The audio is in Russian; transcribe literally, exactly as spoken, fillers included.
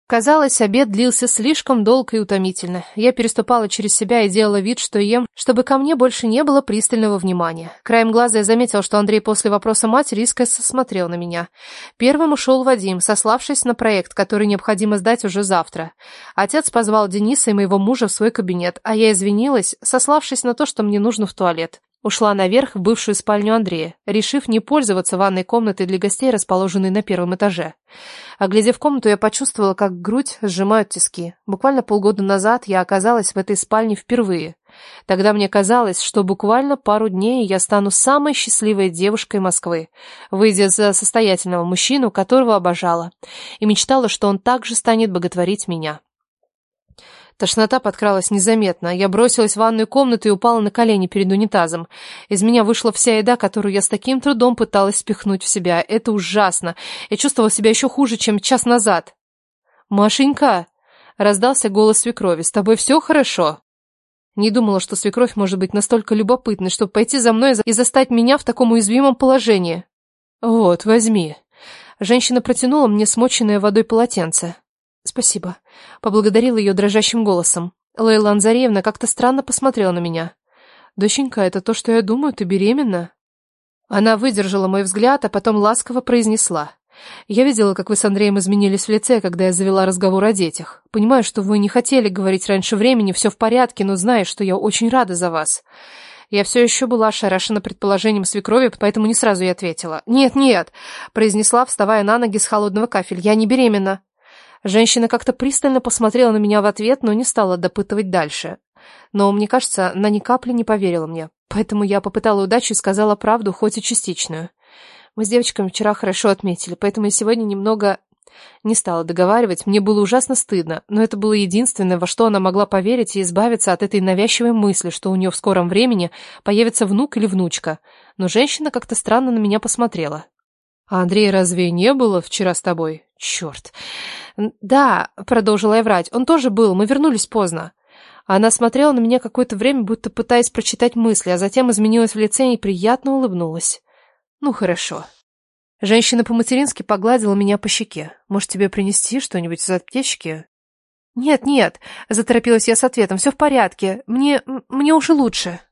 Казалось, обед длился слишком долго и утомительно. Я переступала через себя и делала вид, что ем, чтобы ко мне больше не было пристального внимания. Краем глаза я заметила, что Андрей после вопроса матери искоса смотрел на меня. Первым ушел Вадим, сославшись на проект, который необходимо сдать уже завтра. Отец позвал Дениса и моего мужа в свой кабинет, а я извинилась, сославшись на то, что мне нужно в туалет. Ушла наверх в бывшую спальню Андрея, решив не пользоваться ванной комнатой для гостей, расположенной на первом этаже. Оглядев комнату, я почувствовала, как грудь сжимают тиски. Буквально полгода назад я оказалась в этой спальне впервые. Тогда мне казалось, что буквально пару дней я стану самой счастливой девушкой Москвы, выйдя за состоятельного мужчину, которого обожала, и мечтала, что он также станет боготворить меня. Тошнота подкралась незаметно. Я бросилась в ванную комнату и упала на колени перед унитазом. Из меня вышла вся еда, которую я с таким трудом пыталась спихнуть в себя. Это ужасно. Я чувствовала себя еще хуже, чем час назад. «Машенька!» — раздался голос свекрови. «С тобой все хорошо?» Не думала, что свекровь может быть настолько любопытной, чтобы пойти за мной и застать меня в таком уязвимом положении. «Вот, возьми». Женщина протянула мне смоченное водой полотенце. «Спасибо», — поблагодарила ее дрожащим голосом. Лейла Анзареевна как-то странно посмотрела на меня. «Доченька, это то, что я думаю, ты беременна?» Она выдержала мой взгляд, а потом ласково произнесла. «Я видела, как вы с Андреем изменились в лице, когда я завела разговор о детях. Понимаю, что вы не хотели говорить раньше времени, все в порядке, но знаю, что я очень рада за вас». Я все еще была ошарашена предположением свекрови, поэтому не сразу ей ответила. «Нет, нет», — произнесла, вставая на ноги с холодного кафеля, — «я не беременна». Женщина как-то пристально посмотрела на меня в ответ, но не стала допытывать дальше. Но, мне кажется, она ни капли не поверила мне. Поэтому я попытала удачу и сказала правду, хоть и частичную. Мы с девочками вчера хорошо отметили, поэтому я сегодня немного не стала договаривать. Мне было ужасно стыдно, но это было единственное, во что она могла поверить и избавиться от этой навязчивой мысли, что у нее в скором времени появится внук или внучка. Но женщина как-то странно на меня посмотрела. «А Андрея разве не было вчера с тобой? Черт!» «Да», — продолжила я врать, — «он тоже был, мы вернулись поздно». Она смотрела на меня какое-то время, будто пытаясь прочитать мысли, а затем изменилась в лице и приятно улыбнулась. «Ну, хорошо». Женщина по-матерински погладила меня по щеке. «Может, тебе принести что-нибудь из аптечки?» «Нет, нет», — заторопилась я с ответом, — «все в порядке, мне... мне уже лучше».